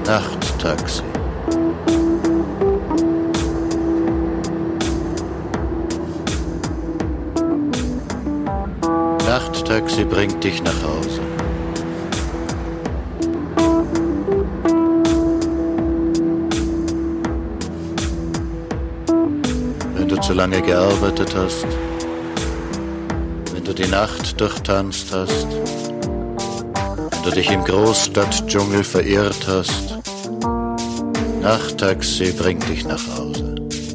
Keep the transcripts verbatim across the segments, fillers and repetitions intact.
Nachttaxi. Nachttaxi bringt dich nach Hause. Wenn du zu lange gearbeitet hast, wenn du die Nacht durchtanzt hast, wenn du dich im Großstadtdschungel verirrt hast, Nachttaxi bringt dich nach Hause.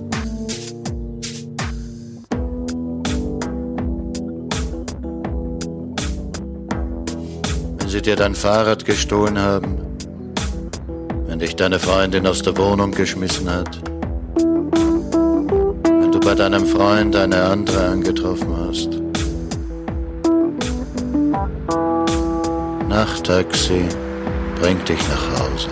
Wenn sie dir dein Fahrrad gestohlen haben, wenn dich deine Freundin aus der Wohnung geschmissen hat, wenn du bei deinem Freund eine andere angetroffen hast, Nachttaxi bringt dich nach Hause.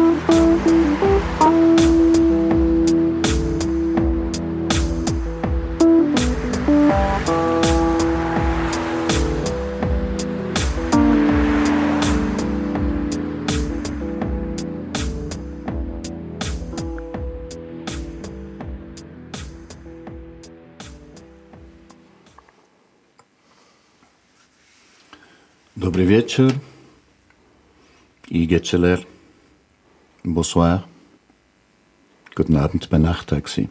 Dobry wieczór, i Getscheler, bonsoir, guten Abend bei Nachttaxi.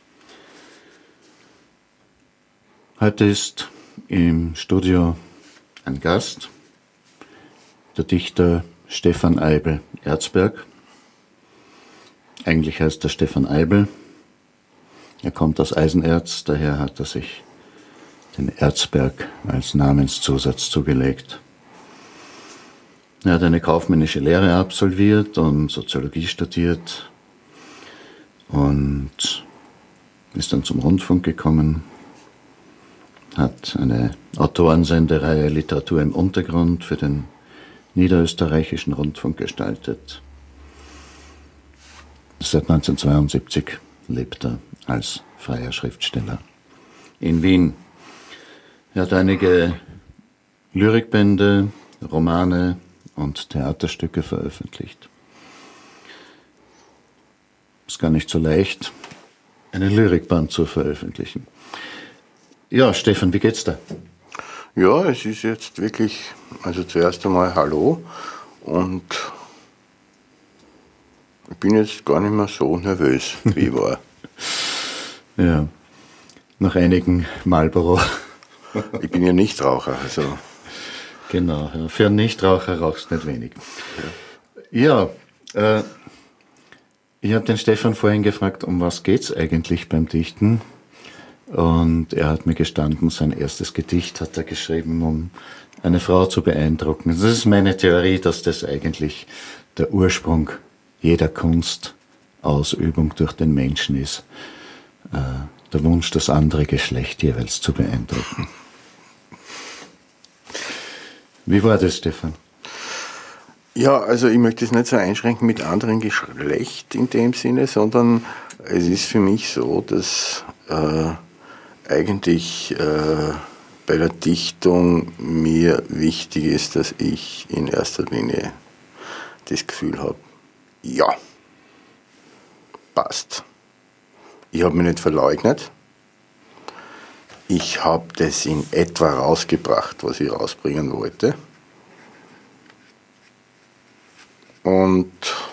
Heute ist im Studio ein Gast, der Dichter Stefan Eibl Erzberg. Eigentlich heißt er Stefan Eibl. Er kommt aus Eisenerz, daher hat er sich den Erzberg als Namenszusatz zugelegt. Er hat eine kaufmännische Lehre absolviert und Soziologie studiert und ist dann zum Rundfunk gekommen, hat eine Autorensendereihe Literatur im Untergrund für den niederösterreichischen Rundfunk gestaltet. Seit neunzehnhundertzweiundsiebzig lebt er als freier Schriftsteller in Wien. Er hat einige Lyrikbände, Romane und Theaterstücke veröffentlicht. Ist gar nicht so leicht, einen Lyrikband zu veröffentlichen. Ja, Stefan, wie geht's dir? Ja, es ist jetzt wirklich, also zuerst einmal Hallo und ich bin jetzt gar nicht mehr so nervös, wie ich war. Ja, nach einigen Marlboro. Ich bin ja Nichtraucher, also. Genau, ja. Für einen Nichtraucher rauchst du nicht wenig. Ja, ja äh, ich habe den Stefan vorhin gefragt, um was geht's eigentlich beim Dichten? Und er hat mir gestanden, sein erstes Gedicht hat er geschrieben, um eine Frau zu beeindrucken. Das ist meine Theorie, dass das eigentlich der Ursprung jeder Kunstausübung durch den Menschen ist. Äh, der Wunsch, das andere Geschlecht jeweils zu beeindrucken. Wie war das, Stefan? Ja, also ich möchte es nicht so einschränken mit anderen Geschlecht in dem Sinne, sondern es ist für mich so, dass äh, eigentlich äh, bei der Dichtung mir wichtig ist, dass ich in erster Linie das Gefühl habe, ja, passt. Ich habe mich nicht verleugnet. Ich habe das in etwa rausgebracht, was ich rausbringen wollte. Und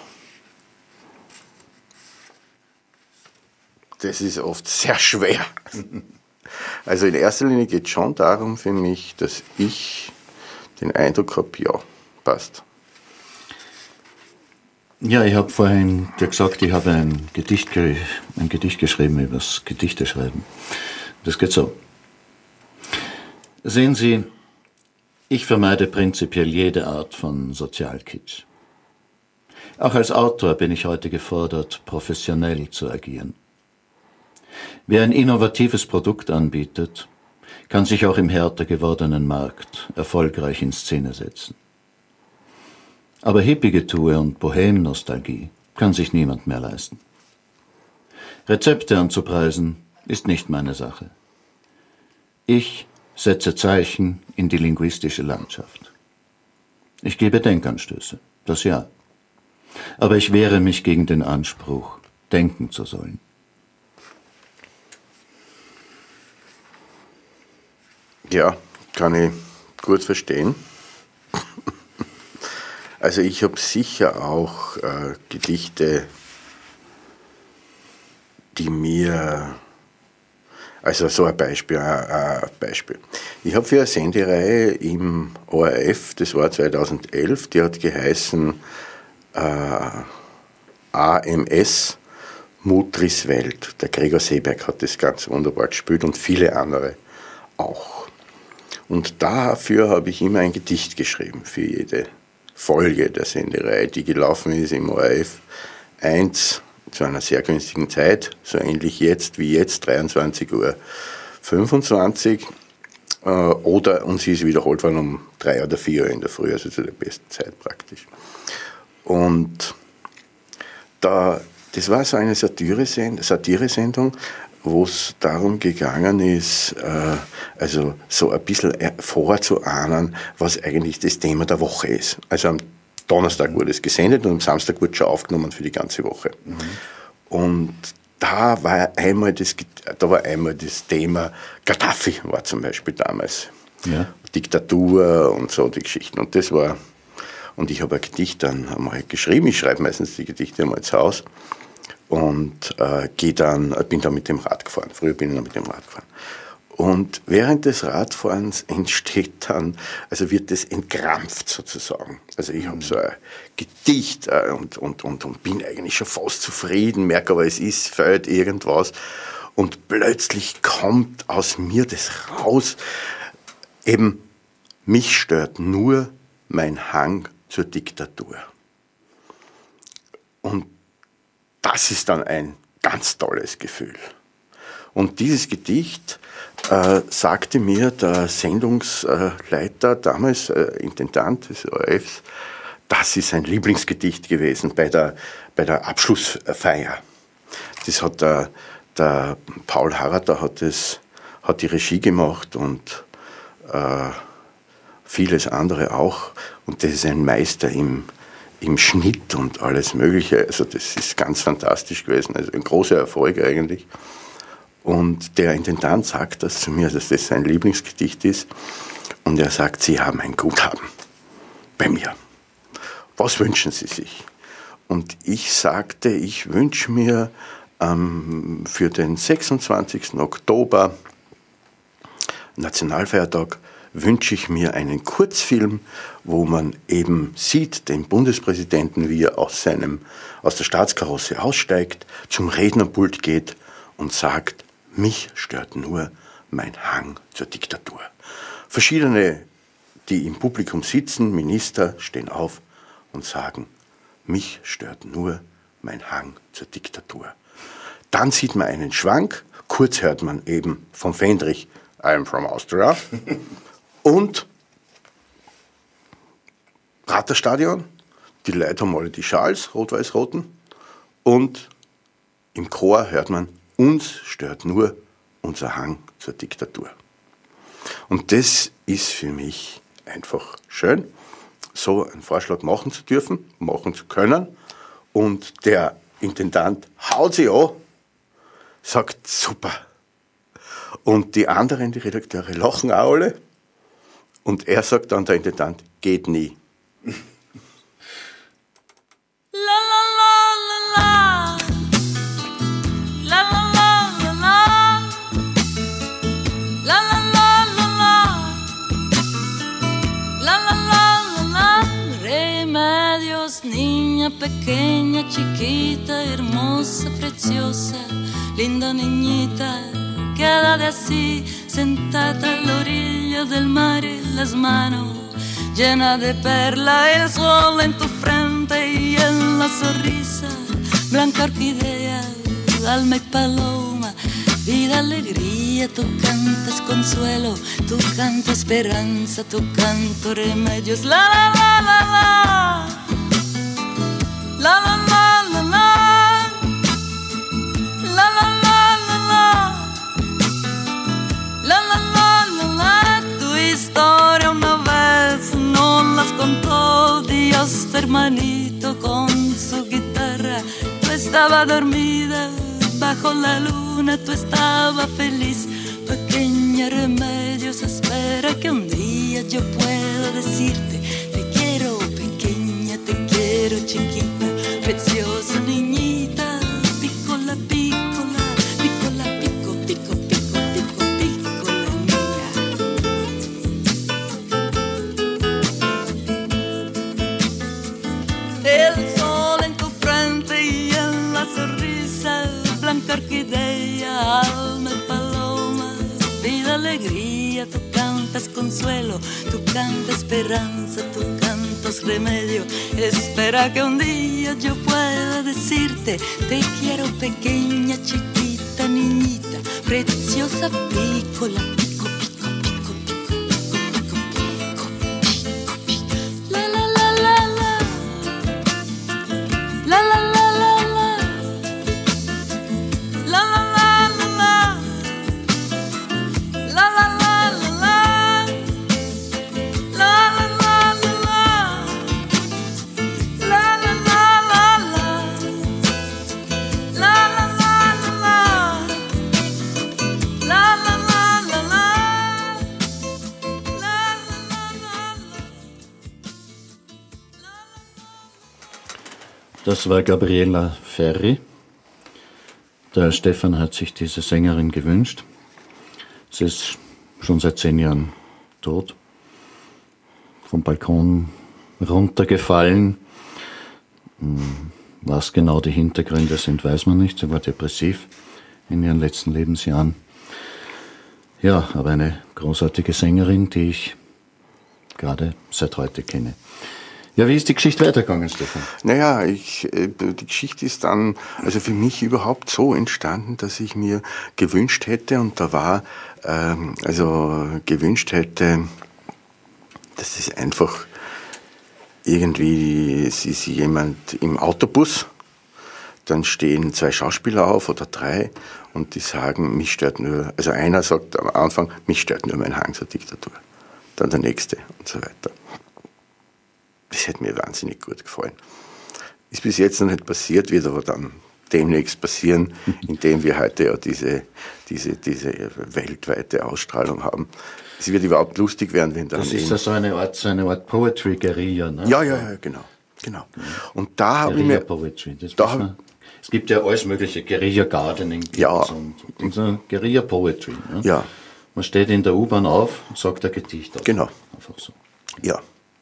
das ist oft sehr schwer. Also in erster Linie geht es schon darum für mich, dass ich den Eindruck habe, ja, passt. Ja, ich habe vorhin dir gesagt, ich habe ein Gedicht, ein Gedicht geschrieben über das Gedichteschreiben. Das geht so. Sehen Sie, ich vermeide prinzipiell jede Art von Sozialkitsch. Auch als Autor bin ich heute gefordert, professionell zu agieren. Wer ein innovatives Produkt anbietet, kann sich auch im härter gewordenen Markt erfolgreich in Szene setzen. Aber Hippie-Getue und Bohem-Nostalgie kann sich niemand mehr leisten. Rezepte anzupreisen ist nicht meine Sache. Ich setze Zeichen in die linguistische Landschaft. Ich gebe Denkanstöße, das ja. Aber ich wehre mich gegen den Anspruch, denken zu sollen. Ja, kann ich gut verstehen. Also ich habe sicher auch äh, Gedichte, die mir, also so ein Beispiel, ein, ein Beispiel. Ich habe für eine Sendereihe im O R F, das war zweitausendelf, die hat geheißen äh, A M S Mutris Welt. Der Gregor Seeberg hat das ganz wunderbar gespielt und viele andere auch. Und dafür habe ich immer ein Gedicht geschrieben, für jede Folge der Sendereihe, die gelaufen ist im O R F eins zu einer sehr günstigen Zeit, so ähnlich jetzt wie jetzt, dreiundzwanzig Uhr fünfundzwanzig, äh, oder und sie ist wiederholt worden um drei oder vier Uhr in der Früh, also zu der besten Zeit praktisch. Und da, das war so eine Satire-Send- Satire-Sendung, wo es darum gegangen ist, äh, also so ein bisschen vorzuahnen, was eigentlich das Thema der Woche ist. Also am Donnerstag wurde es gesendet und am Samstag wurde es schon aufgenommen für die ganze Woche. Mhm. Und da war einmal das, da war einmal das Thema Gaddafi, war zum Beispiel damals. Ja. Diktatur und so die Geschichten. Und das war, und ich habe ein Gedicht dann einmal geschrieben, ich schreibe meistens die Gedichte einmal zu Hause. Und äh, geh dann, bin dann mit dem Rad gefahren. Früher bin ich dann mit dem Rad gefahren. Und während des Radfahrens entsteht dann, also wird das entkrampft sozusagen. Also ich habe so ein Gedicht äh, und, und, und, und bin eigentlich schon fast zufrieden, merke aber, es ist, fehlt irgendwas. Und plötzlich kommt aus mir das raus, eben, mich stört nur mein Hang zur Diktatur. Und das ist dann ein ganz tolles Gefühl. Und dieses Gedicht äh, sagte mir der Sendungsleiter, damals äh, Intendant des O R Fs, das ist sein Lieblingsgedicht gewesen bei der, bei der Abschlussfeier. Das hat der, der Paul Harrater hat, das, hat die Regie gemacht und äh, vieles andere auch. Und das ist ein Meister im im Schnitt und alles Mögliche. Also das ist ganz fantastisch gewesen. Also ein großer Erfolg eigentlich. Und der Intendant sagt das zu mir, dass das sein Lieblingsgedicht ist. Und er sagt, Sie haben ein Guthaben bei mir. Was wünschen Sie sich? Und ich sagte, ich wünsche mir ähm, für den sechsundzwanzigsten Oktober, Nationalfeiertag, wünsche ich mir einen Kurzfilm, wo man eben sieht, den Bundespräsidenten, wie er aus, seinem, aus der Staatskarosse aussteigt, zum Rednerpult geht und sagt, mich stört nur mein Hang zur Diktatur. Verschiedene, die im Publikum sitzen, Minister, stehen auf und sagen, mich stört nur mein Hang zur Diktatur. Dann sieht man einen Schwank, kurz hört man eben vom Fendrich, I'm from Austria, und Praterstadion, die Leute haben alle die Schals, rot-weiß-roten, und im Chor hört man, uns stört nur unser Hang zur Diktatur. Und das ist für mich einfach schön, so einen Vorschlag machen zu dürfen, machen zu können. Und der Intendant haut sich an, sagt super. Und die anderen, die Redakteure, lachen auch alle. Und er sagt dann, der Intendant, geht nie. Niña pequeña, chiquita, hermosa, preciosa, linda niñita, quédate así, sentada a la orilla del mar y las manos llenas de perla, el sol en tu frente y en la sonrisa, blanca orquídea, alma y paloma, vida, alegría, tú cantas consuelo, tú cantas esperanza, tú cantas remedios, la la la la la. La la la la la, la la la la la, la la la la la. Tu historia una vez nos las contó Dios, tu hermanito con su estaba dormida bajo la luna, tú estabas feliz. Pequeña, remedios, espera que un día yo pueda decirte te quiero, pequeña, te quiero, chiquita, preciosa niñita, pícola, pícola, pícola, pico, pico, pico, pico, pícola mía. El sol en tu frente y en la sonrisa blanca orquídea, alma y paloma, vida, alegría, tú cantas consuelo, tú cantas esperanza, tú cantas remedio. Espera que un día yo pueda decirte te quiero, pequeña, chiquita, niñita, preciosa, pícola, pico, pico, pico, pico, pico, pico, pico, pico, la la la la la, la la la la la, la la la la la. La la la la la, la la la la la, la la la la la, la la la la la, la la la la la, la la la. Das war Gabriela Ferri. Der Stefan hat sich diese Sängerin gewünscht. Sie ist schon seit zehn Jahren tot, vom Balkon runtergefallen. Was genau die Hintergründe sind, weiß man nicht. Sie war depressiv in ihren letzten Lebensjahren. Ja, aber eine großartige Sängerin, die ich gerade seit heute kenne. Ja, wie ist die Geschichte weitergegangen, Stefan? Naja, ich, die Geschichte ist dann also für mich überhaupt so entstanden, dass ich mir gewünscht hätte, und da war, ähm, also gewünscht hätte, dass es einfach irgendwie, es ist jemand im Autobus, dann stehen zwei Schauspieler auf oder drei und die sagen, mich stört nur, also einer sagt am Anfang, mich stört nur mein Hang zur Diktatur. Dann der nächste und so weiter. Das hätte mir wahnsinnig gut gefallen. Ist bis jetzt noch nicht passiert, wird aber dann demnächst passieren, indem wir heute ja diese, diese, diese weltweite Ausstrahlung haben. Es wird überhaupt lustig werden, wenn dann... Das ist ja so eine Art, so eine Art Poetry-Guerilla, ne? Ja, ja, ja, genau. genau. Und da habe ich mir... Poetry, das da man, es gibt ja alles mögliche, Guerilla-Gardening ja. und, und so Guerilla-Poetry. Ne? Ja. Man steht in der U-Bahn auf und sagt ein Gedicht auf. Genau. Einfach so. Ja.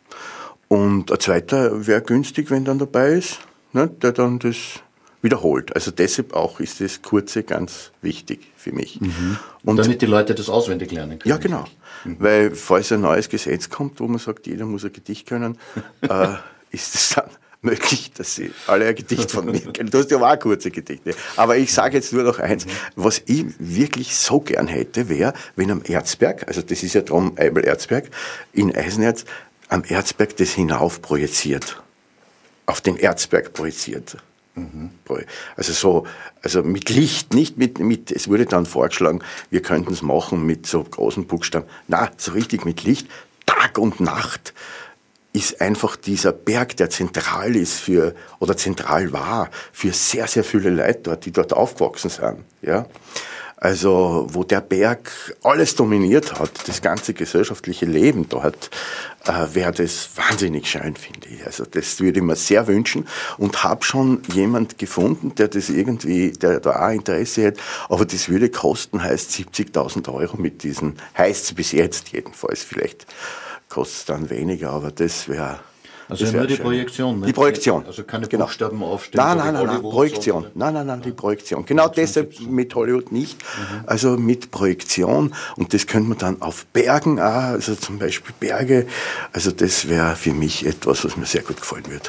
Und ein zweiter wäre günstig, wenn dann dabei ist, ne, der dann das wiederholt. Also deshalb auch ist das Kurze ganz wichtig für mich. Mhm. Und damit die Leute das auswendig lernen können. Ja, genau. Mhm. Weil falls ein neues Gesetz kommt, wo man sagt, jeder muss ein Gedicht können, äh, ist es dann möglich, dass sie alle ein Gedicht von mir kennen. Du hast ja auch kurze Gedichte. Aber ich sage jetzt nur noch eins, was ich wirklich so gern hätte, wäre, wenn am Erzberg, also das ist ja drum Eibel-Erzberg, in Eisenerz, am Erzberg das hinauf projiziert. Auf den Erzberg projiziert. Mhm. Also so, also mit Licht, nicht mit, mit, es wurde dann vorgeschlagen, wir könnten es machen mit so großen Buchstaben. Na, so richtig mit Licht, Tag und Nacht ist einfach dieser Berg, der zentral ist für, oder zentral war, für sehr, sehr viele Leute dort, die dort aufgewachsen sind, ja. Also, wo der Berg alles dominiert hat, das ganze gesellschaftliche Leben dort, äh, wäre das wahnsinnig schön, finde ich. Also, das würde ich mir sehr wünschen und habe schon jemand gefunden, der das irgendwie, der da auch Interesse hat, aber das würde kosten, heißt siebzigtausend Euro mit diesen, heißt es bis jetzt jedenfalls, vielleicht kostet es dann weniger, aber das wäre... Also nur die Projektion, ne? Die Projektion. Also keine genau. Buchstaben aufstellen. Nein, nein, nein, nein, Projektion. So, nein, nein, nein, die Projektion. Genau deshalb mit Hollywood nicht. Mhm. Also mit Projektion. Und das könnte man dann auf Bergen auch, also zum Beispiel Berge. Also das wäre für mich etwas, was mir sehr gut gefallen wird.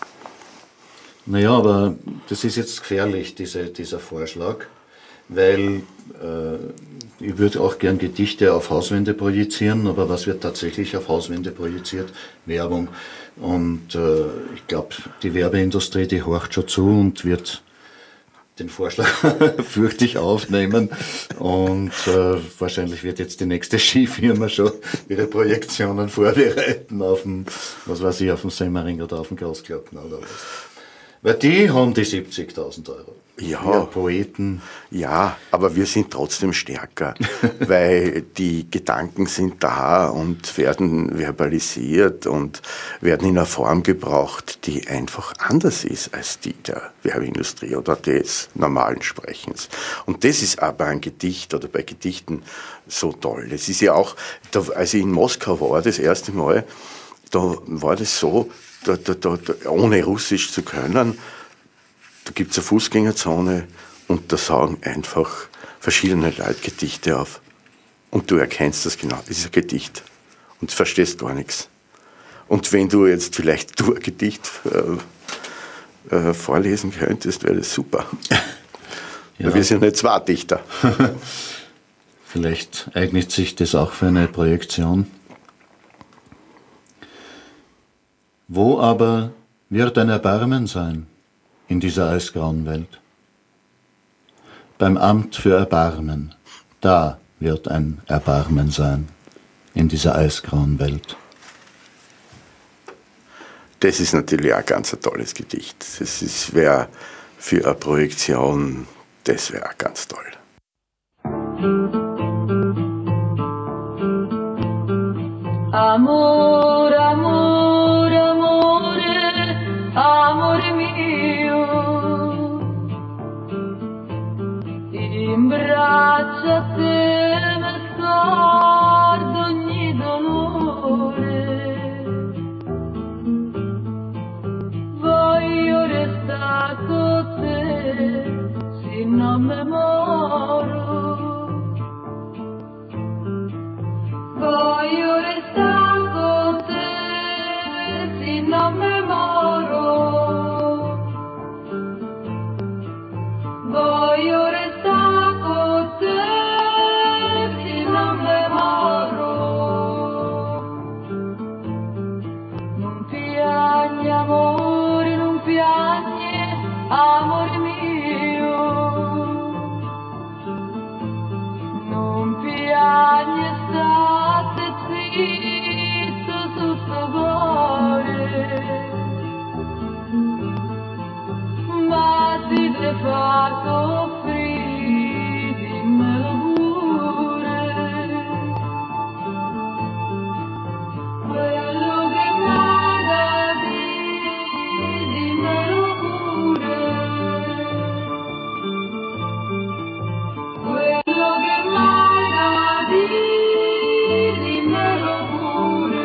Naja, aber das ist jetzt gefährlich, diese, dieser Vorschlag, weil äh, ich würde auch gern Gedichte auf Hauswände projizieren, aber was wird tatsächlich auf Hauswände projiziert? Werbung. Und äh, ich glaube, die Werbeindustrie, die horcht schon zu und wird den Vorschlag fürchtig aufnehmen. Und äh, wahrscheinlich wird jetzt die nächste Skifirma schon ihre Projektionen vorbereiten auf dem, was weiß ich, auf dem Semmering oder auf dem Großglockner oder was. Weil die haben die siebzigtausend Euro. Ja. Wir Poeten. Ja, aber wir sind trotzdem stärker, weil die Gedanken sind da und werden verbalisiert und werden in einer Form gebraucht, die einfach anders ist als die der Werbeindustrie oder des normalen Sprechens. Und das ist aber ein Gedicht oder bei Gedichten so toll. Es ist ja auch, da, als ich in Moskau war, das erste Mal, da war das so, da, da, da, ohne Russisch zu können, da gibt es eine Fußgängerzone und da sagen einfach verschiedene Leute Gedichte auf. Und du erkennst das genau, das ist ein Gedicht. Und du verstehst gar nichts. Und wenn du jetzt vielleicht du ein Gedicht äh, äh, vorlesen könntest, wäre das super. Ja. Weil wir sind nicht zwei Dichter. Vielleicht eignet sich das auch für eine Projektion. Wo aber wird ein Erbarmen sein in dieser eisgrauen Welt? Beim Amt für Erbarmen, da wird ein Erbarmen sein in dieser eisgrauen Welt. Das ist natürlich auch ganz ein tolles Gedicht. Das wäre für eine Projektion, das wäre auch ganz toll. Amor, amor, amore, amore mio, in braccio a te mi scordo ogni dolore, voglio restare con te, se non mi moro, voglio restare con te, se non mi moro, voglio restare con te, se non mi moro, non piagne amore, non piagne amore mio, non piagne state zitto sul cuore, ma ti te fa soffrire, dimmelo pure, quello che m'hai da dire, dimmelo pure, quello che m'hai da dire, dimmelo pure.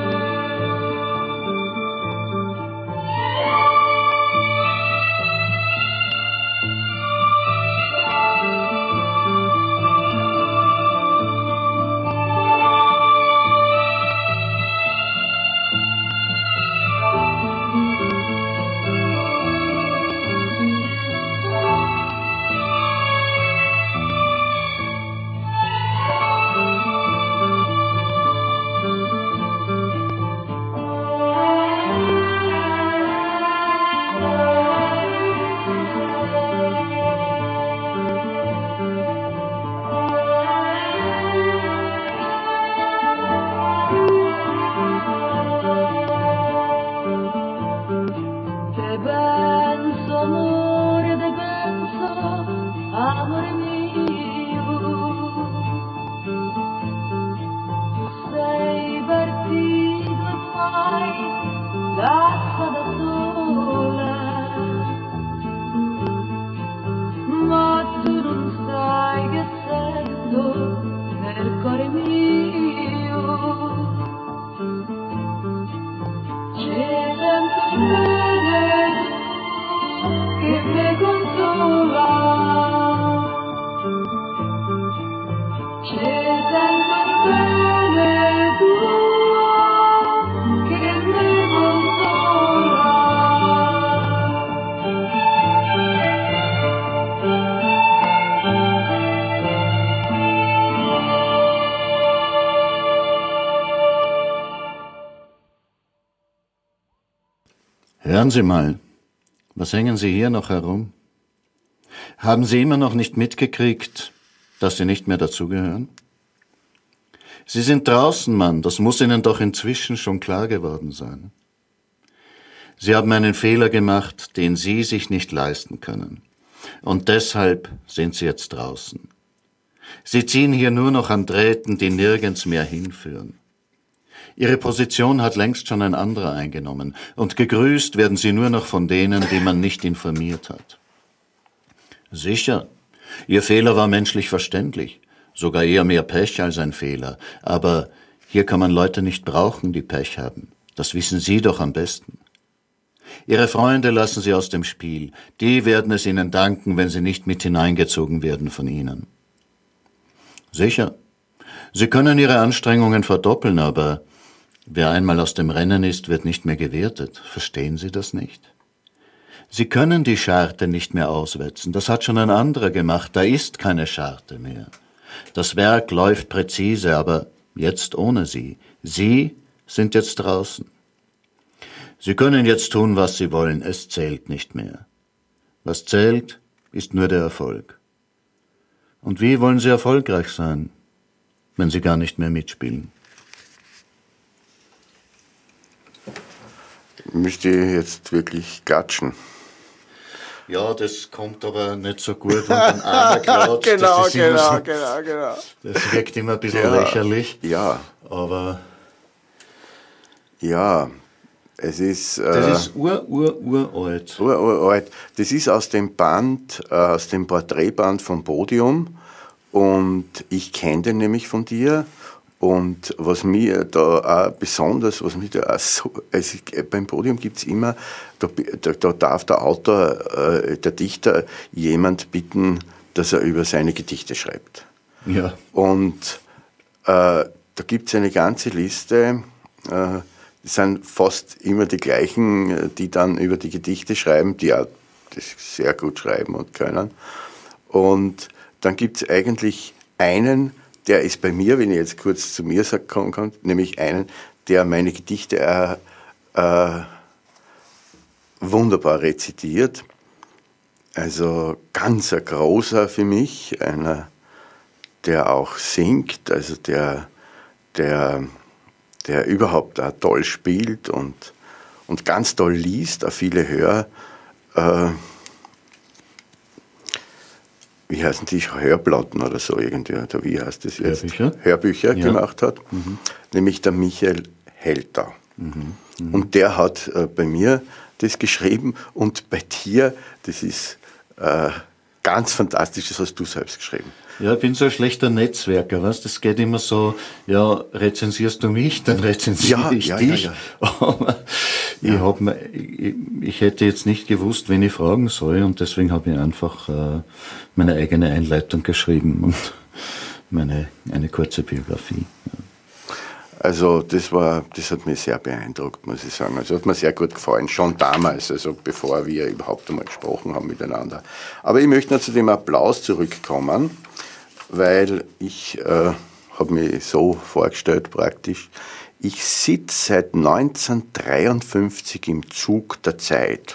Te penso, amore, te penso, amore mio, tu sei partito e poi lascia da sola, ma tu non sai che sento nel cuore mio, ci sento bene che mi consola, ci sento bene tu che mi consola. Hören Sie mal, was hängen Sie hier noch herum? Haben Sie immer noch nicht mitgekriegt, dass Sie nicht mehr dazugehören? Sie sind draußen, Mann, das muss Ihnen doch inzwischen schon klar geworden sein. Sie haben einen Fehler gemacht, den Sie sich nicht leisten können. Und deshalb sind Sie jetzt draußen. Sie ziehen hier nur noch an Drähten, die nirgends mehr hinführen. Ihre Position hat längst schon ein anderer eingenommen, und gegrüßt werden Sie nur noch von denen, die man nicht informiert hat. Sicher, Ihr Fehler war menschlich verständlich, sogar eher mehr Pech als ein Fehler, aber hier kann man Leute nicht brauchen, die Pech haben. Das wissen Sie doch am besten. Ihre Freunde lassen Sie aus dem Spiel, die werden es Ihnen danken, wenn Sie nicht mit hineingezogen werden von Ihnen. Sicher, Sie können Ihre Anstrengungen verdoppeln, aber wer einmal aus dem Rennen ist, wird nicht mehr gewertet. Verstehen Sie das nicht? Sie können die Scharte nicht mehr auswetzen. Das hat schon ein anderer gemacht. Da ist keine Scharte mehr. Das Werk läuft präzise, aber jetzt ohne Sie. Sie sind jetzt draußen. Sie können jetzt tun, was Sie wollen. Es zählt nicht mehr. Was zählt, ist nur der Erfolg. Und wie wollen Sie erfolgreich sein, wenn Sie gar nicht mehr mitspielen? Müsste ich jetzt wirklich klatschen? Ja, das kommt aber nicht so gut, wenn ein Armer klatscht. genau, das genau, so, genau, genau. Das wirkt immer ein bisschen ja, lächerlich. Ja. Aber ja, es ist... Das äh, ist ur, ur, uralt. Ur, uralt. Das ist aus dem Band, äh, aus dem Porträtband vom Podium, und ich kenne den nämlich von dir. Und was mir da auch besonders, was mir da auch so, also beim Podium gibt's immer, da, da, da darf der Autor, äh, der Dichter jemand bitten, dass er über seine Gedichte schreibt. Ja. Und äh, da gibt's eine ganze Liste, äh, das sind fast immer die gleichen, die dann über die Gedichte schreiben, die auch das sehr gut schreiben und können. Und dann gibt's eigentlich einen, der ist bei mir, wenn ich jetzt kurz zu mir sagen kann, nämlich einen, der meine Gedichte äh, äh, wunderbar rezitiert. Also ganz ein großer für mich, einer, der auch singt, also der, der, der überhaupt auch toll spielt und, und ganz toll liest, auch viele Hör, äh, wie heißen die, Hörplatten oder so irgendwie, oder wie heißt das jetzt? Hörbücher, Hörbücher ja. gemacht hat, mhm. nämlich der Michael Helter. Mhm. Mhm. Und der hat äh, bei mir das geschrieben, und bei dir, das ist äh, ganz fantastisch, das hast du selbst geschrieben. Ja, ich bin so ein schlechter Netzwerker, weißt? Das geht immer so, ja, rezensierst du mich, dann rezensiere ja, ich ja, dich. Ja, ja. Aber ja. ich, hab, ich, ich hätte jetzt nicht gewusst, wen ich fragen soll, und deswegen habe ich einfach äh, meine eigene Einleitung geschrieben und meine, eine kurze Biografie. Ja. Also das war, das hat mich sehr beeindruckt, muss ich sagen. Also hat mir sehr gut gefallen, schon damals, also bevor wir überhaupt einmal gesprochen haben miteinander. Aber ich möchte noch zu dem Applaus zurückkommen, weil ich äh, habe mich so vorgestellt praktisch, ich sitze seit neunzehnhundertdreiundfünfzig im Zug der Zeit,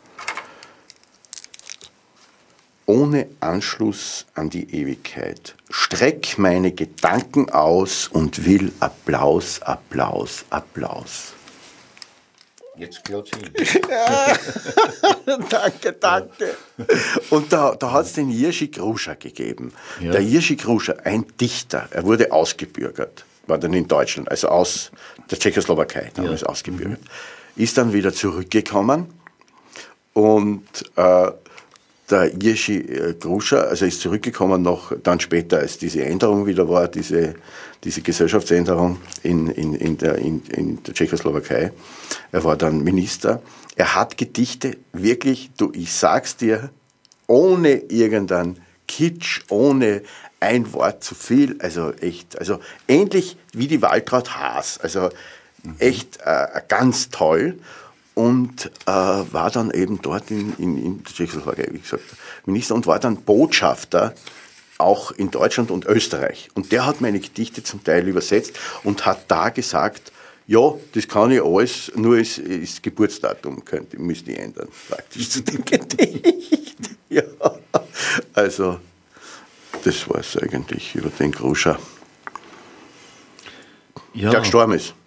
ohne Anschluss an die Ewigkeit, streck meine Gedanken aus und will Applaus, Applaus, Applaus. Jetzt klatsche ich. Danke, danke. Und da, da hat es den Jiří Kruša gegeben. Ja. Der Jiří Kruša, ein Dichter, er wurde ausgebürgert, war dann in Deutschland, also aus der Tschechoslowakei, damals ja. ausgebürgert, mhm. ist dann wieder zurückgekommen, und äh, der Jiří Kruša, also ist zurückgekommen noch dann später, als diese Änderung wieder war, diese, diese Gesellschaftsänderung in, in, in, der, in, in der Tschechoslowakei. Er war dann Minister. Er hat Gedichte, wirklich, du, ich sag's dir, ohne irgendeinen Kitsch, ohne ein Wort zu viel, also echt, also ähnlich wie die Waltraud Haas, also echt äh, ganz toll. Und äh, war dann eben dort in, in, in der Tschechoslowakei, wie gesagt, Minister, und war dann Botschafter auch in Deutschland und Österreich. Und der hat meine Gedichte zum Teil übersetzt und hat da gesagt, ja, das kann ich alles, nur das, das Geburtsdatum könnte, müsste ich ändern, praktisch zu dem Gedicht. Ja, also das war es eigentlich über den Kruša, ja. der gestorben ist.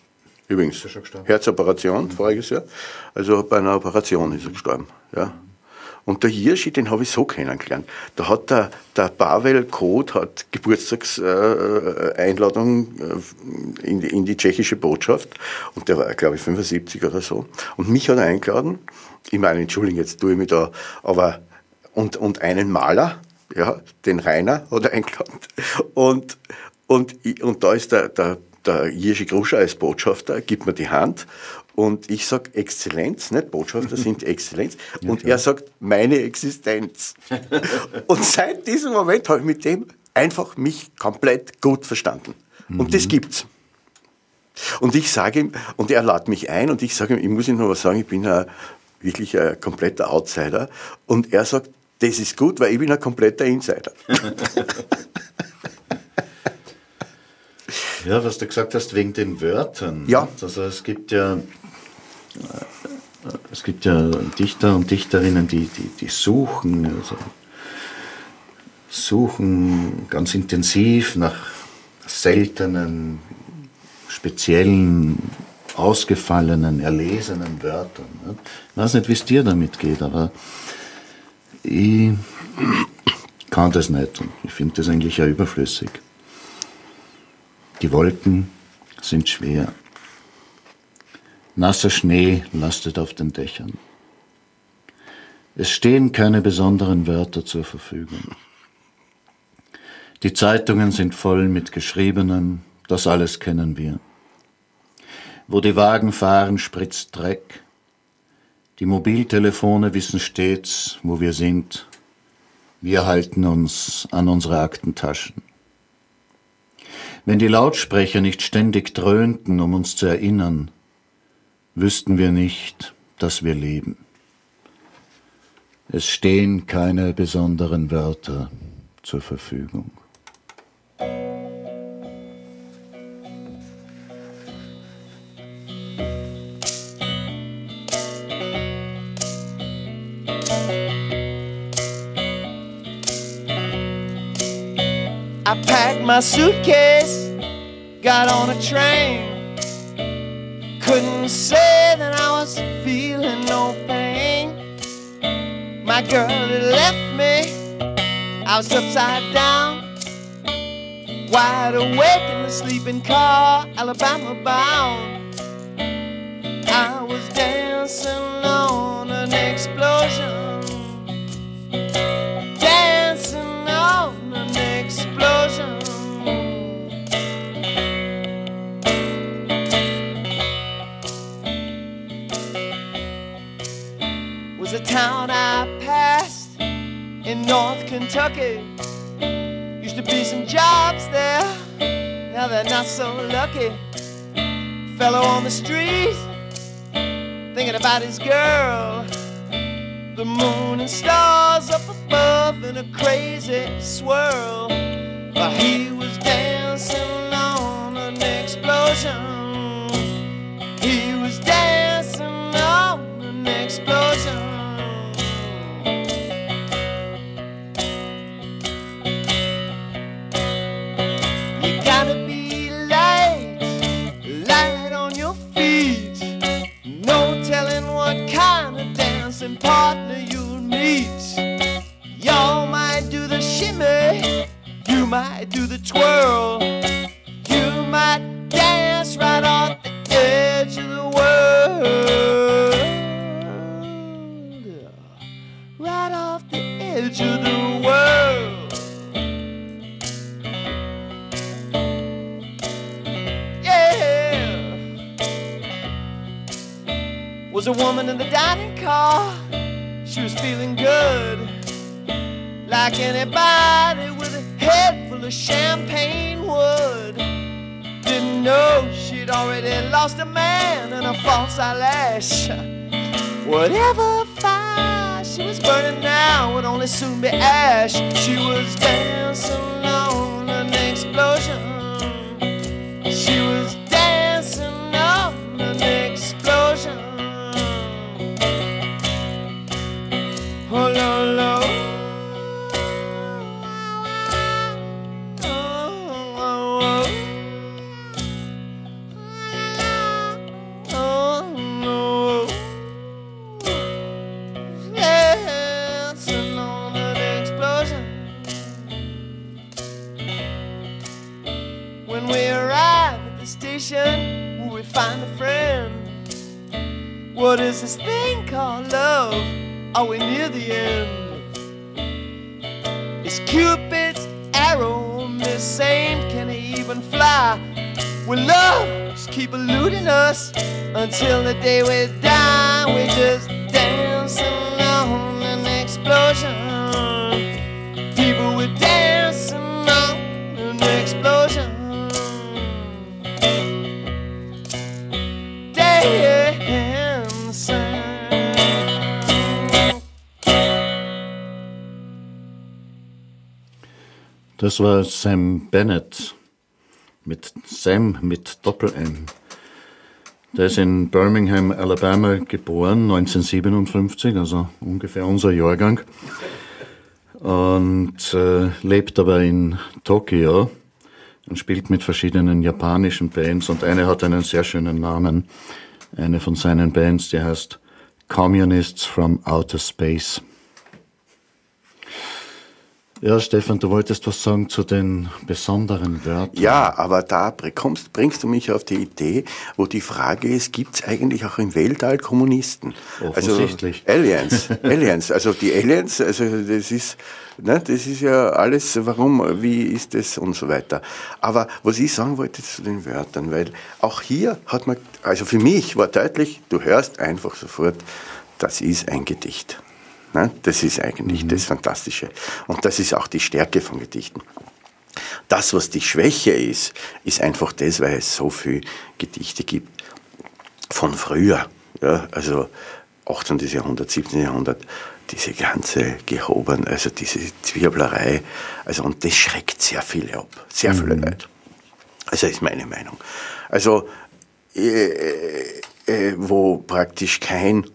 Übrigens, ist er schon gestorben? Herzoperation, voriges Jahr. Also bei einer Operation ist er gestorben. Ja. Und der Hirschi, den habe ich so kennengelernt. Da hat der, der Pavel Kot hat Geburtstagseinladung äh, in, die, in die tschechische Botschaft. Und der war, glaube ich, fünfundsiebzig oder so. Und mich hat er eingeladen. Ich meine, Entschuldigung, jetzt tue ich mich da, aber, und, und einen Maler, ja, den Rainer hat er eingeladen. Und, und, und da ist der, der, der Jiří Gruscha als Botschafter, gibt mir die Hand. Und ich sag Exzellenz, nicht Botschafter sind Exzellenz. Ja, und klar. Er sagt meine Existenz. Und seit diesem Moment habe ich mit dem einfach mich komplett gut verstanden. Mhm. Und das gibt's. Und ich sage ihm, und er lädt mich ein, und ich sage ihm, ich muss ihm noch was sagen, ich bin ein, wirklich ein kompletter Outsider. Und er sagt, das ist gut, weil ich bin ein kompletter Insider. Ja, was du gesagt hast, wegen den Wörtern. Ja. Also es gibt ja, es gibt ja Dichter und Dichterinnen, die, die, die suchen, also suchen ganz intensiv nach seltenen, speziellen, ausgefallenen, erlesenen Wörtern. Ich weiß nicht, wie es dir damit geht, aber ich kann das nicht und ich finde das eigentlich ja überflüssig. Die Wolken sind schwer. Nasser Schnee lastet auf den Dächern. Es stehen keine besonderen Wörter zur Verfügung. Die Zeitungen sind voll mit Geschriebenem, das alles kennen wir. Wo die Wagen fahren, spritzt Dreck. Die Mobiltelefone wissen stets, wo wir sind. Wir halten uns an unsere Aktentaschen. Wenn die Lautsprecher nicht ständig dröhnten, um uns zu erinnern, wüssten wir nicht, dass wir leben. Es stehen keine besonderen Wörter zur Verfügung. I packed my suitcase, got on a train. Couldn't say that I was feeling no pain. My girl had left me, I was upside down, wide awake in the sleeping car, Alabama bound. I was dancing on an explosion, dancing on an explosion. Was a town I passed in North Kentucky. Used to be some jobs there, now they're not so lucky. Fellow on the street, thinking about his girl. The moon and stars up above in a crazy swirl. While he was dancing on an explosion. He was dancing on an explosion. You gotta be light, light on your feet. No telling what kind of dancing partner you'll meet. Y'all might do the shimmy, you might do the twirl, you might dance right off the edge of the world, right off the edge of the world. Yeah. Was a woman in the dining car, she was feeling good, like anybody with a head full of champagne would. Didn't know she'd already lost a man and a false eyelash. Whatever fire she was burning now would only soon be ash. She was dancing on an explosion. She was dancing on an explosion. Oh, lo, lo. are we near the end? Is Cupid's arrow missing? Can he even fly? Will love just keep eluding us until the day we die? We just dance along an explosion. People were dancing on an explosion. Das war Sam Bennett, mit Sam mit Doppel-M. Der ist in Birmingham, Alabama geboren, neunzehnhundertsiebenundfünfzig, also ungefähr unser Jahrgang. Und äh, lebt aber in Tokio und spielt mit verschiedenen japanischen Bands. Und eine hat einen sehr schönen Namen. Eine von seinen Bands, die heißt Communists from Outer Space. Ja, Stefan, du wolltest was sagen zu den besonderen Wörtern. Ja, aber da kommst, bringst du mich auf die Idee, wo die Frage ist, gibt es eigentlich auch im Weltall Kommunisten? Offensichtlich. Also Aliens, Aliens, also die Aliens, also das ist, ne, das ist ja alles, warum, wie ist das und so weiter. Aber was ich sagen wollte zu den Wörtern, weil auch hier hat man, also für mich war deutlich, du hörst einfach sofort, das ist ein Gedicht. Das ist eigentlich mhm. das Fantastische. Und das ist auch die Stärke von Gedichten. Das, was die Schwäche ist, ist einfach das, weil es so viele Gedichte gibt von früher. Ja, also achtzehnten. Jahrhundert, siebzehnten. Jahrhundert, diese ganze Gehoben, also diese Zwirblerei. Also, und das schreckt sehr viele ab. Sehr viele mhm. Leute. Also ist meine Meinung. Also, äh, äh, wo praktisch kein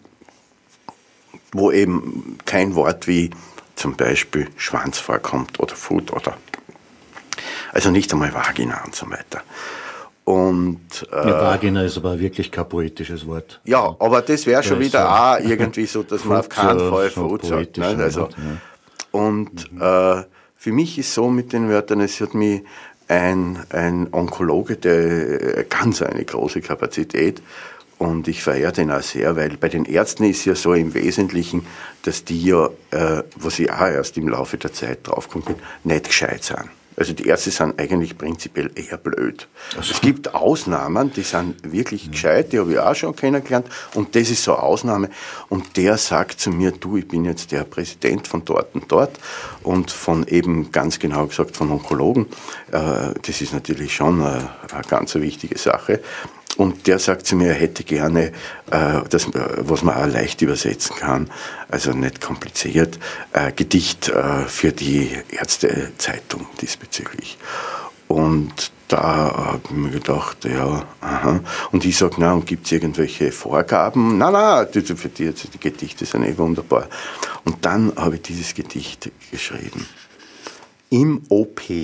wo eben kein Wort wie zum Beispiel Schwanz vorkommt oder Food oder also nicht einmal Vagina und so weiter. Und, äh, ja, Vagina ist aber wirklich kein poetisches Wort. Ja, aber das wäre schon wieder so auch irgendwie so, dass man auf keinen Fall Food sagt. Ne? Also, Wort, ja. Und mhm. äh, für mich ist so mit den Wörtern, es hat mich ein, ein Onkologe, der ganz eine große Kapazität. Und ich verehre den auch sehr, weil bei den Ärzten ist ja so im Wesentlichen, dass die ja, äh, was ich auch erst im Laufe der Zeit draufgekommen bin, nicht gescheit sind. Also die Ärzte sind eigentlich prinzipiell eher blöd. Also. Es gibt Ausnahmen, die sind wirklich ja. gescheit, die habe ich auch schon kennengelernt. Und das ist so eine Ausnahme. Und der sagt zu mir, du, ich bin jetzt der Präsident von dort und dort und von eben ganz genau gesagt von Onkologen. Äh, das ist natürlich schon eine, eine ganz wichtige Sache. Und der sagt zu mir, er hätte gerne, äh, das, was man auch leicht übersetzen kann, also nicht kompliziert, äh, Gedicht äh, für die Ärztezeitung diesbezüglich. Und da habe ich mir gedacht, ja, aha. Und ich sage, na, und gibt es irgendwelche Vorgaben? Na, na, für die, also die Gedichte sind eh wunderbar. Und dann habe ich dieses Gedicht geschrieben. Im O P.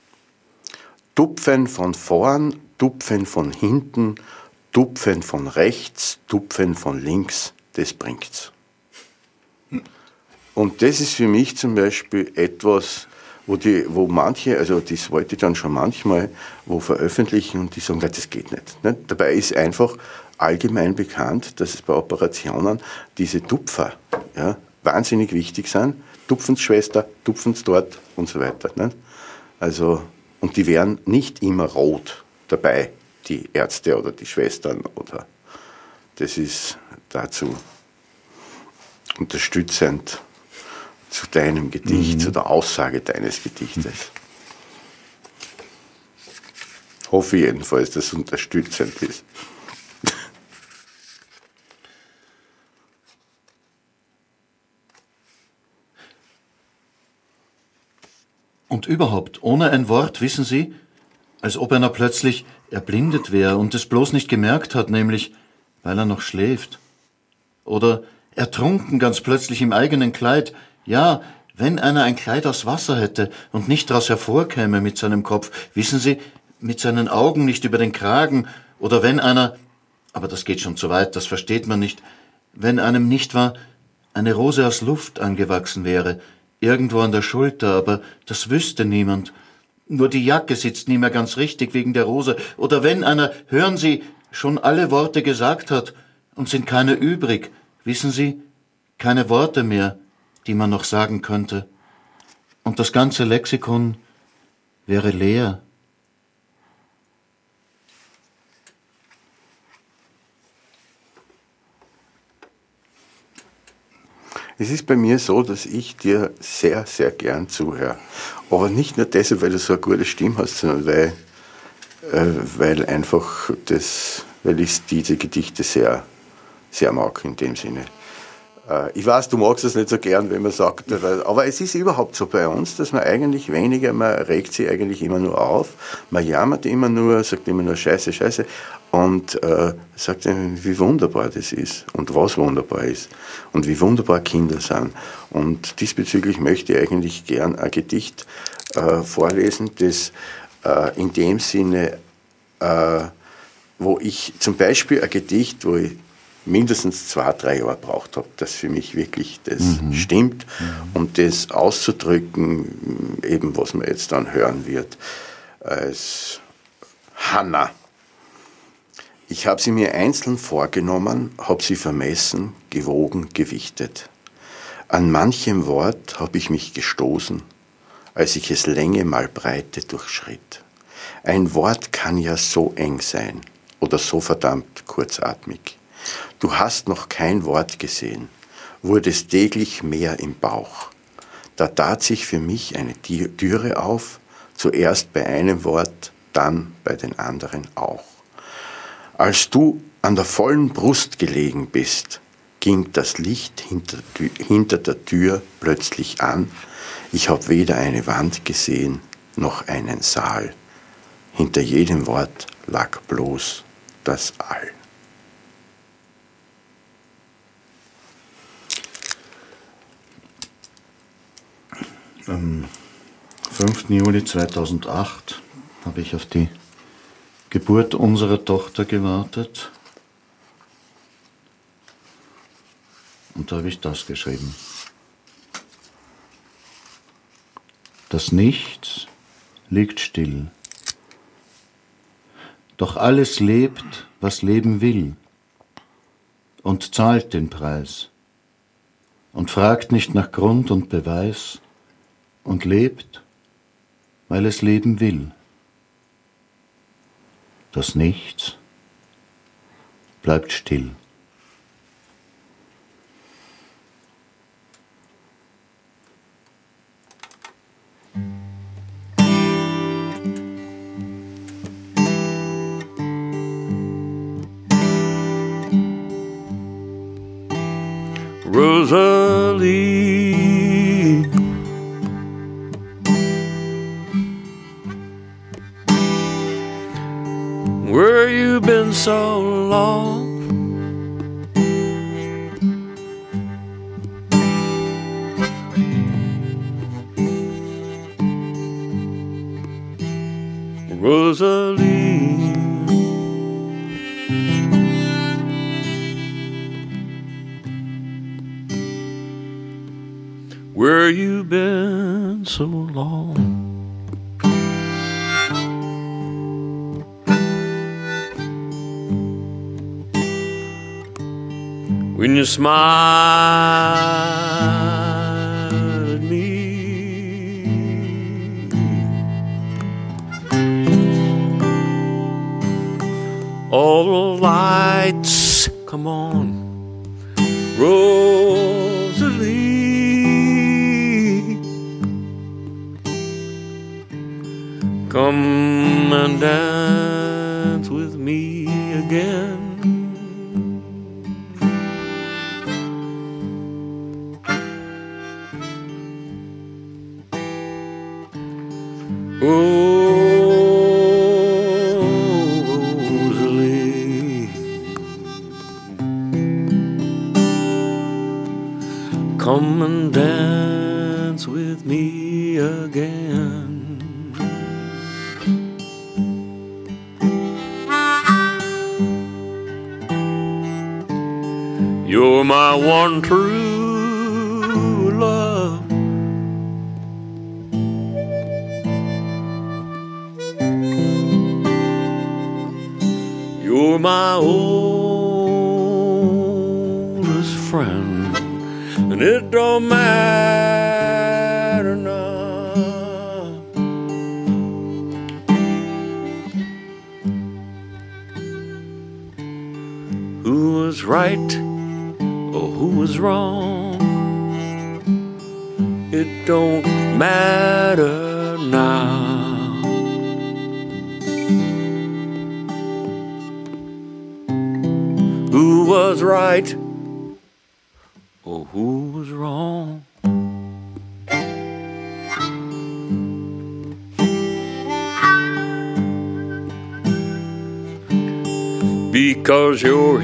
Tupfen von vorn, Tupfen von hinten, Tupfen von rechts, Tupfen von links, das bringt's. Und das ist für mich zum Beispiel etwas, wo, die, wo manche, also das wollte ich dann schon manchmal, wo veröffentlichen und die sagen, das geht nicht. nicht. Dabei ist einfach allgemein bekannt, dass es bei Operationen diese Tupfer ja, wahnsinnig wichtig sind. Tupfensschwester, Tupfens dort und so weiter. Nicht? Also, und die wären nicht immer rot dabei, die Ärzte oder die Schwestern. Oder das ist dazu unterstützend zu deinem Gedicht, mhm. zu der Aussage deines Gedichtes. Mhm. Hoffe jedenfalls, dass es unterstützend ist. Und überhaupt, ohne ein Wort, wissen Sie, als ob einer plötzlich erblindet wäre und es bloß nicht gemerkt hat, nämlich weil er noch schläft. Oder ertrunken ganz plötzlich im eigenen Kleid. Ja, wenn einer ein Kleid aus Wasser hätte und nicht daraus hervorkäme mit seinem Kopf, wissen Sie, mit seinen Augen nicht über den Kragen, oder wenn einer, aber das geht schon zu weit, das versteht man nicht, wenn einem nicht war, eine Rose aus Luft angewachsen wäre, irgendwo an der Schulter, aber das wüsste niemand. Nur die Jacke sitzt nie mehr ganz richtig wegen der Rose. Oder wenn einer, hören Sie, schon alle Worte gesagt hat und sind keine übrig, wissen Sie, keine Worte mehr, die man noch sagen könnte, und das ganze Lexikon wäre leer. Es ist bei mir so, dass ich dir sehr, sehr gern zuhöre. Aber nicht nur deshalb, weil du so eine gute Stimme hast, sondern weil, äh, weil einfach das, weil ich diese Gedichte sehr, sehr mag in dem Sinne. Äh, ich weiß, du magst es nicht so gern, wenn man sagt, aber es ist überhaupt so bei uns, dass man eigentlich weniger, man regt sich eigentlich immer nur auf, man jammert immer nur, sagt immer nur Scheiße, Scheiße und äh, sagt einem, wie wunderbar das ist und was wunderbar ist und wie wunderbar Kinder sind. Und diesbezüglich möchte ich eigentlich gern ein Gedicht äh, vorlesen, das äh, in dem Sinne, äh, wo ich zum Beispiel ein Gedicht, wo ich mindestens zwei, drei Jahre braucht habe, dass für mich wirklich das mhm. stimmt, mhm. um das auszudrücken, eben was man jetzt dann hören wird, als Hanna. Ich habe sie mir einzeln vorgenommen, habe sie vermessen, gewogen, gewichtet. An manchem Wort habe ich mich gestoßen, als ich es Länge mal Breite durchschritt. Ein Wort kann ja so eng sein oder so verdammt kurzatmig. Du hast noch kein Wort gesehen, wurdest täglich mehr im Bauch. Da tat sich für mich eine Türe auf, zuerst bei einem Wort, dann bei den anderen auch. Als du an der vollen Brust gelegen bist, ging das Licht hinter, hinter der Tür plötzlich an. Ich habe weder eine Wand gesehen, noch einen Saal. Hinter jedem Wort lag bloß das All. Am fünften Juli zweitausendacht habe ich auf die Geburt unserer Tochter gewartet. Und da habe ich das geschrieben. Das Nichts liegt still. Doch alles lebt, was leben will, und zahlt den Preis, und fragt nicht nach Grund und Beweis, und lebt, weil es leben will. Das Nichts bleibt still. Rosalie, where you been so long? Rosalie, where you been so long? When you smile at me, all the lights come on. Rosalie, come and dance with me again. Rosalie, come and dance with me again. You're my one true love. You're my oldest friend. it don't matter now. Who was right or who was wrong? It don't matter now. Who was right or who was wrong? Because you're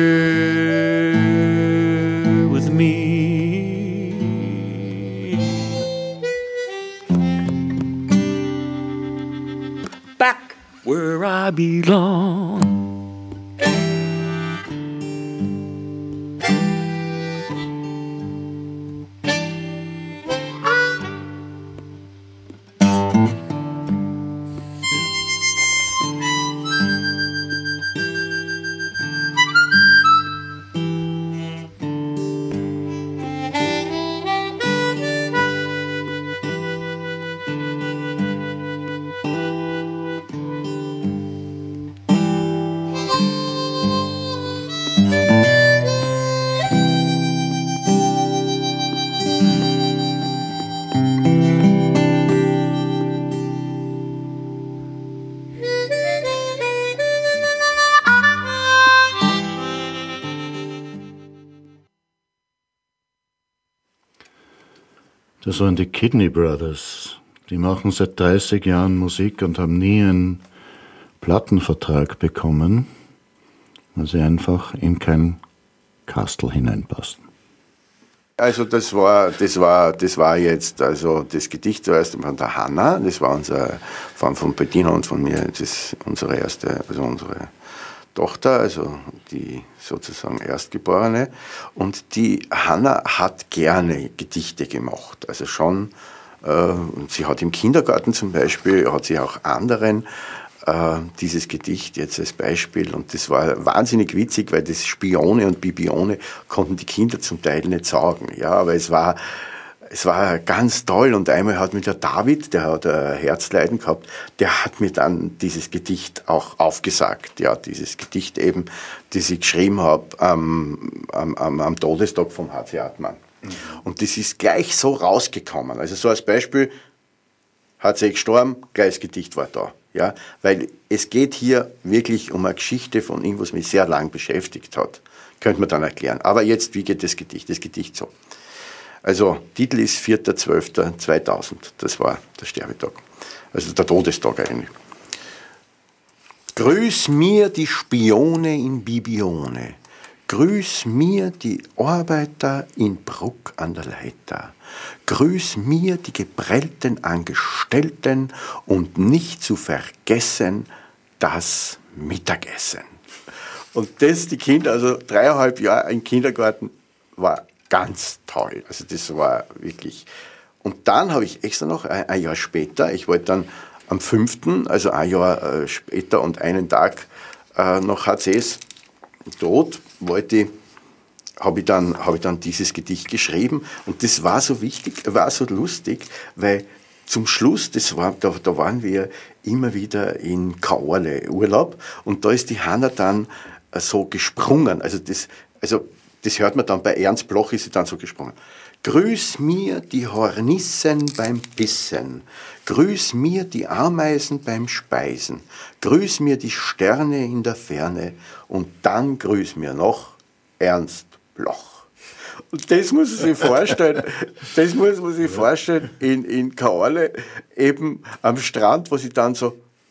here with me, back where I belong. Das waren die Kidney Brothers. Die machen seit dreißig Jahren Musik und haben nie einen Plattenvertrag bekommen, weil sie einfach in kein Kastel hineinpassten. Also das war, das war, das war jetzt, also das Gedicht zuerst von der Hanna, das war unser, von, von Bettina und von mir, das unsere erste, also unsere Tochter, also die sozusagen Erstgeborene. Und die Hanna hat gerne Gedichte gemacht, also schon, äh, sie hat im Kindergarten zum Beispiel, hat sie auch anderen äh, dieses Gedicht jetzt als Beispiel, und das war wahnsinnig witzig, weil das Spione und Bibione konnten die Kinder zum Teil nicht sagen, ja, aber es war Es war ganz toll, und einmal hat mir der David, der hat ein Herzleiden gehabt, der hat mir dann dieses Gedicht auch aufgesagt, ja, dieses Gedicht eben, das ich geschrieben habe am, am, am Todestag vom H C Hartmann. Mhm. Und das ist gleich so rausgekommen. Also so als Beispiel, H C gestorben, gleich das Gedicht war da. Ja, weil es geht hier wirklich um eine Geschichte von ihm, was mich sehr lang beschäftigt hat. Könnte man dann erklären. Aber jetzt, wie geht das Gedicht? Das Gedicht so. Also, Titel ist vierter zwölfter zweitausend. Das war der Sterbetag. Also der Todestag eigentlich. Grüß mir die Spione in Bibione. Grüß mir die Arbeiter in Bruck an der Leiter. Grüß mir die geprellten Angestellten und nicht zu vergessen das Mittagessen. Und das, die Kinder, also dreieinhalb Jahre im Kindergarten, war ganz toll. Also das war wirklich. Und dann habe ich extra noch ein, ein Jahr später, ich wollte dann am fünften, also ein Jahr äh, später und einen Tag äh, nach H Cs Tod, wollte ich, habe ich, dann, hab ich dann dieses Gedicht geschrieben. Und das war so wichtig, war so lustig, weil zum Schluss, das war, da, da waren wir immer wieder in Kaorle Urlaub, und da ist die Hanna dann äh, so gesprungen. Also das, also Das hört man dann, bei Ernst Bloch ist sie dann so gesprungen. Grüß mir die Hornissen beim Bissen, grüß mir die Ameisen beim Speisen, grüß mir die Sterne in der Ferne, und dann grüß mir noch Ernst Bloch. Und das muss man sich vorstellen, das muss man sich vorstellen in, in Kaorle, eben am Strand, wo sie dann so,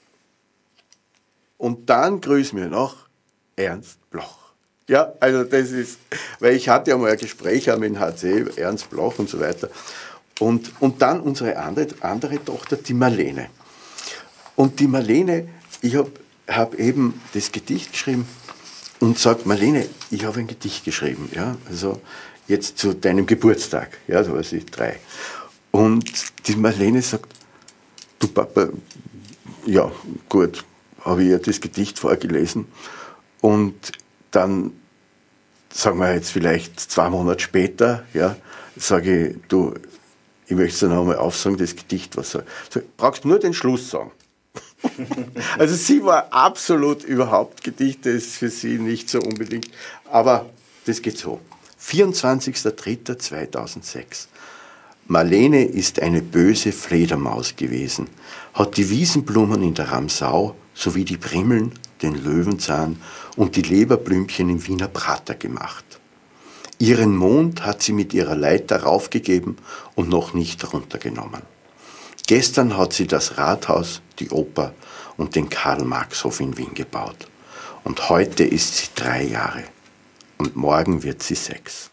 und dann grüß mir noch Ernst Bloch. Ja, also das ist, weil ich hatte ja mal ein Gespräch mit dem H C, Ernst Bloch und so weiter. Und, und dann unsere andere, andere Tochter, die Marlene. Und die Marlene, ich habe hab eben das Gedicht geschrieben und sagt, Marlene, ich habe ein Gedicht geschrieben, ja, also jetzt zu deinem Geburtstag, ja, da war sie drei. Und die Marlene sagt, du Papa, ja, gut, habe ich ihr das Gedicht vorgelesen, und dann sagen wir jetzt vielleicht zwei Monate später, ja, sage ich, du, ich möchte es noch einmal aufsagen, das Gedicht, was so, so, brauchst nur den Schluss sagen. Also sie war absolut überhaupt, Gedichte ist für sie nicht so unbedingt, aber das geht so. vierundzwanzigster dritter zweitausendsechs. Marlene ist eine böse Fledermaus gewesen, hat die Wiesenblumen in der Ramsau sowie die Brimmeln, den Löwenzahn und die Leberblümchen im Wiener Prater gemacht. Ihren Mond hat sie mit ihrer Leiter raufgegeben und noch nicht runtergenommen. Gestern hat sie das Rathaus, die Oper und den Karl-Marx-Hof in Wien gebaut. Und heute ist sie drei Jahre. Und morgen wird sie sechs.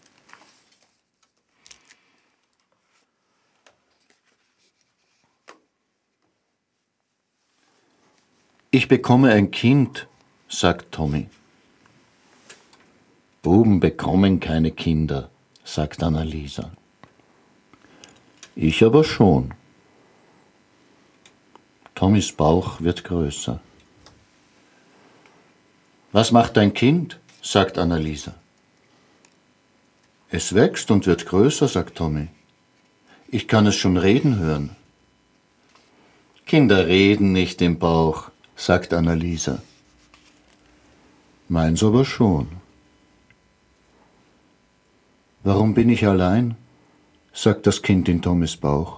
Ich bekomme ein Kind, sagt Tommy. Buben bekommen keine Kinder, sagt Annalisa. Ich aber schon. Tommys Bauch wird größer. Was macht dein Kind? Sagt Annalisa. Es wächst und wird größer, sagt Tommy. Ich kann es schon reden hören. Kinder reden nicht im Bauch, sagt Annalisa. Meins aber schon. Warum bin ich allein? Sagt das Kind in Tommys Bauch.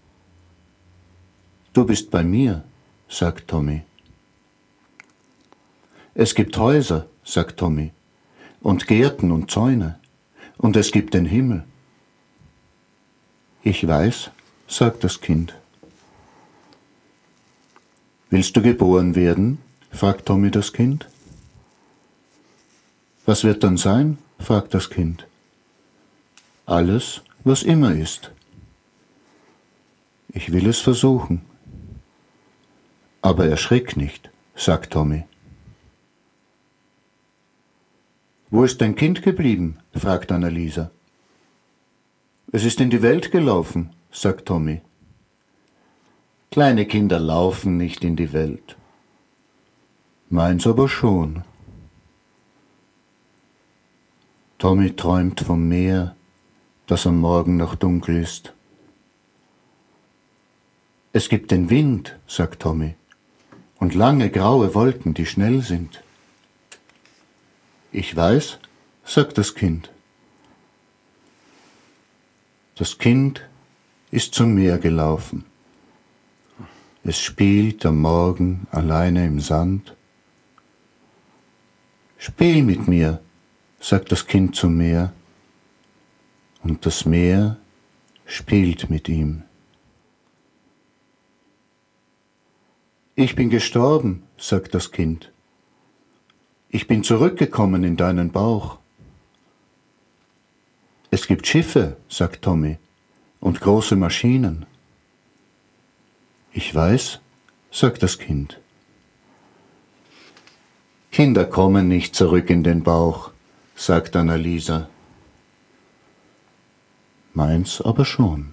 Du bist bei mir, sagt Tommy. Es gibt Häuser, sagt Tommy, und Gärten und Zäune, und es gibt den Himmel. Ich weiß, sagt das Kind. Willst du geboren werden? Fragt Tommy das Kind. Was wird dann sein? Fragt das Kind. Alles, was immer ist. Ich will es versuchen. Aber erschrick nicht, sagt Tommy. Wo ist dein Kind geblieben? Fragt Annalisa. Es ist in die Welt gelaufen, sagt Tommy. Kleine Kinder laufen nicht in die Welt. Meins aber schon. Tommy träumt vom Meer, das am Morgen noch dunkel ist. Es gibt den Wind, sagt Tommy, und lange graue Wolken, die schnell sind. Ich weiß, sagt das Kind. Das Kind ist zum Meer gelaufen. Es spielt am Morgen alleine im Sand. Spiel mit mir, sagt das Kind zum Meer, und das Meer spielt mit ihm. Ich bin gestorben, sagt das Kind. Ich bin zurückgekommen in deinen Bauch. Es gibt Schiffe, sagt Tommy, und große Maschinen. Ich weiß, sagt das Kind. Kinder kommen nicht zurück in den Bauch, sagt Annalisa. Meins aber schon.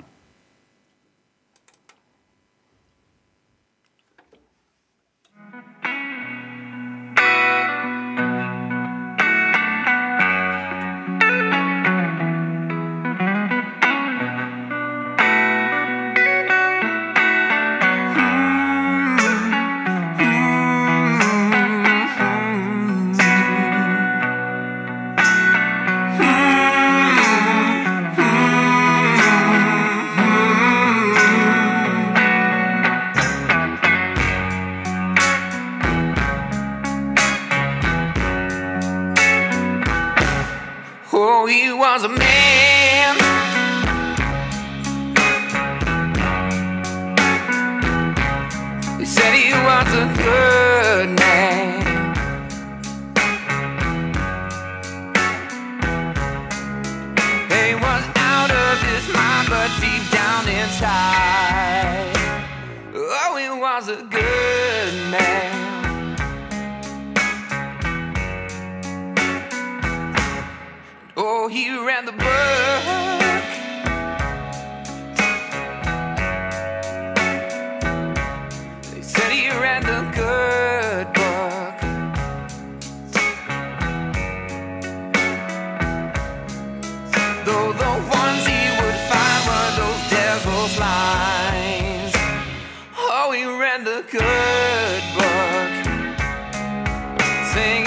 Oh, he was a man. He said he was a good man. He was out of his mind, but deep down inside, oh, he was a good man. Oh, he ran the book. They said he ran the good book. good book, singing.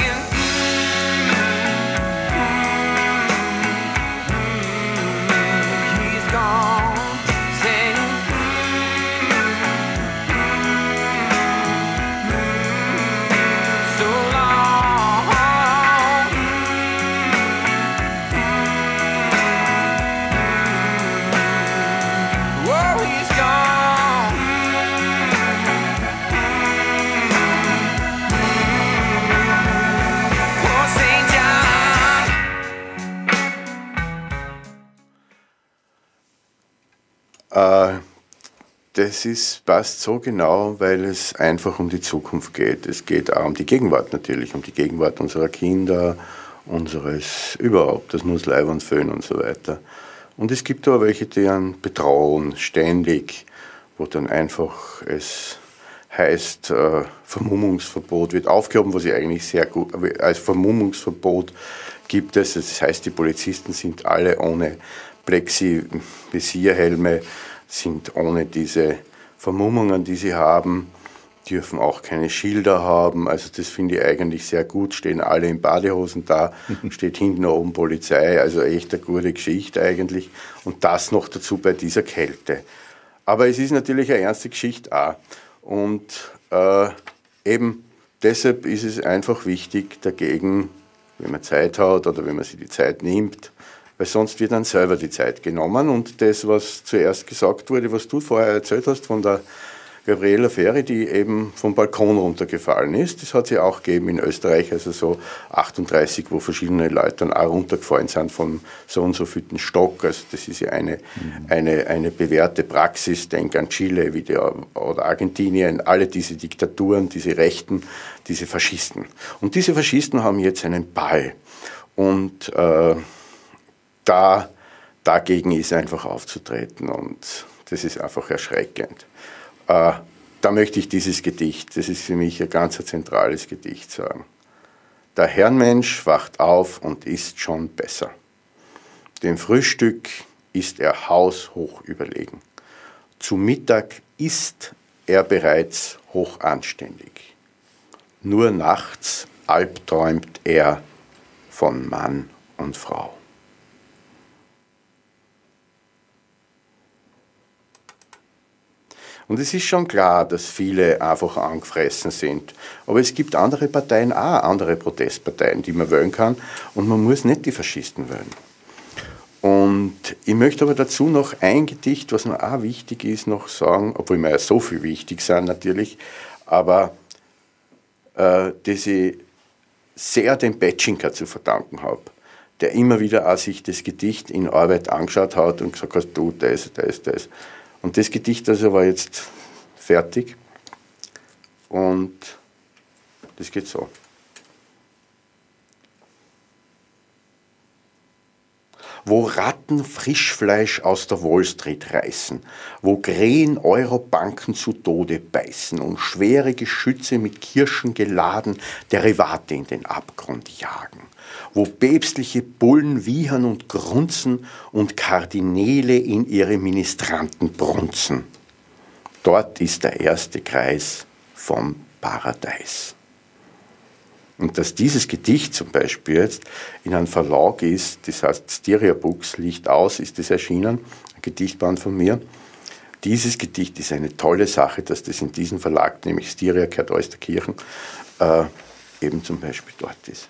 Das ist, passt so genau, weil es einfach um die Zukunft geht. Es geht auch um die Gegenwart natürlich, um die Gegenwart unserer Kinder, unseres überhaupt, das Nussleibern Föhn und so weiter. Und es gibt aber welche, die einen bedrohen, ständig, wo dann einfach es heißt, äh, Vermummungsverbot wird aufgehoben, was ich eigentlich sehr gut, als Vermummungsverbot gibt es. Das heißt, die Polizisten sind alle ohne Plexi-Visierhelme, sind ohne diese Vermummungen, die sie haben, dürfen auch keine Schilder haben. Also das finde ich eigentlich sehr gut. Stehen alle in Badehosen da, steht hinten oben Polizei. Also echt eine gute Geschichte eigentlich. Und das noch dazu bei dieser Kälte. Aber es ist natürlich eine ernste Geschichte auch. Und äh, eben deshalb ist es einfach wichtig dagegen, wenn man Zeit hat oder wenn man sich die Zeit nimmt, weil sonst wird dann selber die Zeit genommen. Und das, was zuerst gesagt wurde, was du vorher erzählt hast von der Gabriela Feri, die eben vom Balkon runtergefallen ist, das hat es ja auch gegeben in Österreich, also so achtunddreißig, wo verschiedene Leute dann auch runtergefallen sind vom so und so vierten Stock. Also das ist ja eine, mhm. eine, eine bewährte Praxis. Denk an Chile wie die, oder Argentinien, alle diese Diktaturen, diese Rechten, diese Faschisten. Und diese Faschisten haben jetzt einen Ball. Und äh, Da, dagegen ist einfach aufzutreten und das ist einfach erschreckend. Äh, da möchte ich dieses Gedicht, das ist für mich ein ganz zentrales Gedicht, sagen. Der Herrenmensch wacht auf und ist schon besser. Dem Frühstück ist er haushoch überlegen. Zu Mittag ist er bereits hochanständig. Nur nachts albträumt er von Mann und Frau. Und es ist schon klar, dass viele einfach angefressen sind. Aber es gibt andere Parteien auch, andere Protestparteien, die man wählen kann. Und man muss nicht die Faschisten wählen. Und ich möchte aber dazu noch ein Gedicht, was mir auch wichtig ist, noch sagen, obwohl mir ja so viel wichtig sind natürlich, aber äh, das ich sehr dem Petschinka zu verdanken habe, der immer wieder auch sich das Gedicht in Arbeit angeschaut hat und gesagt hat, du, das, das, das. Und das Gedicht also war jetzt fertig und das geht so. Wo Ratten Frischfleisch aus der Wall Street reißen, wo Krähen Eurobanken zu Tode beißen und schwere Geschütze mit Kirschen geladen Derivate in den Abgrund jagen, wo päpstliche Bullen wiehern und grunzen und Kardinäle in ihre Ministranten brunzen. Dort ist der erste Kreis vom Paradies. Und dass dieses Gedicht zum Beispiel jetzt in einem Verlag ist, das heißt Styria Books, Licht aus, ist das erschienen, ein Gedichtband von mir. Dieses Gedicht ist eine tolle Sache, dass das in diesem Verlag, nämlich Styria gehört Oesterkirchen, äh, eben zum Beispiel dort ist.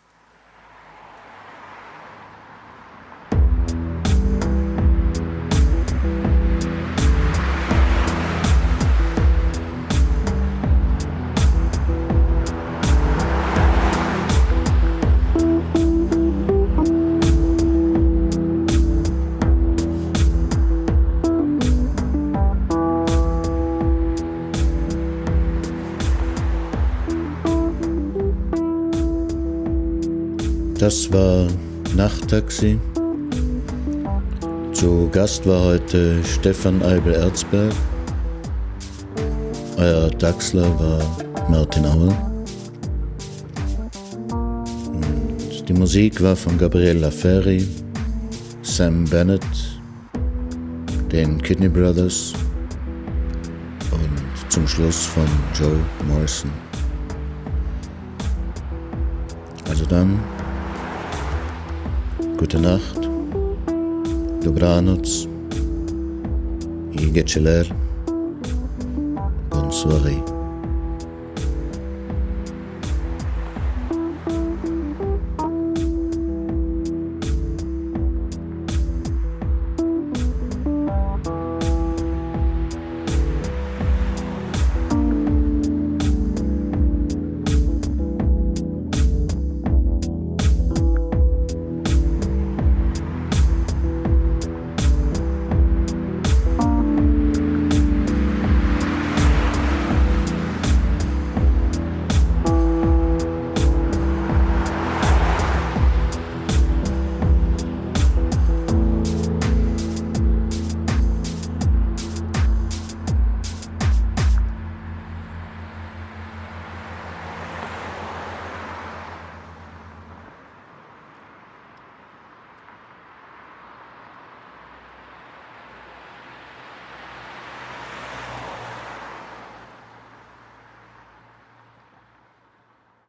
Das war Nachttaxi. Zu Gast war heute Stefan Eibel-Erzberg. Euer Taxler war Martin Auer. Und die Musik war von Gabriela Feri, Sam Bennett, den Kidney Brothers und zum Schluss von Joe Morrison. Also dann, gute Nacht, dobranoc i geceler, bonne soirée.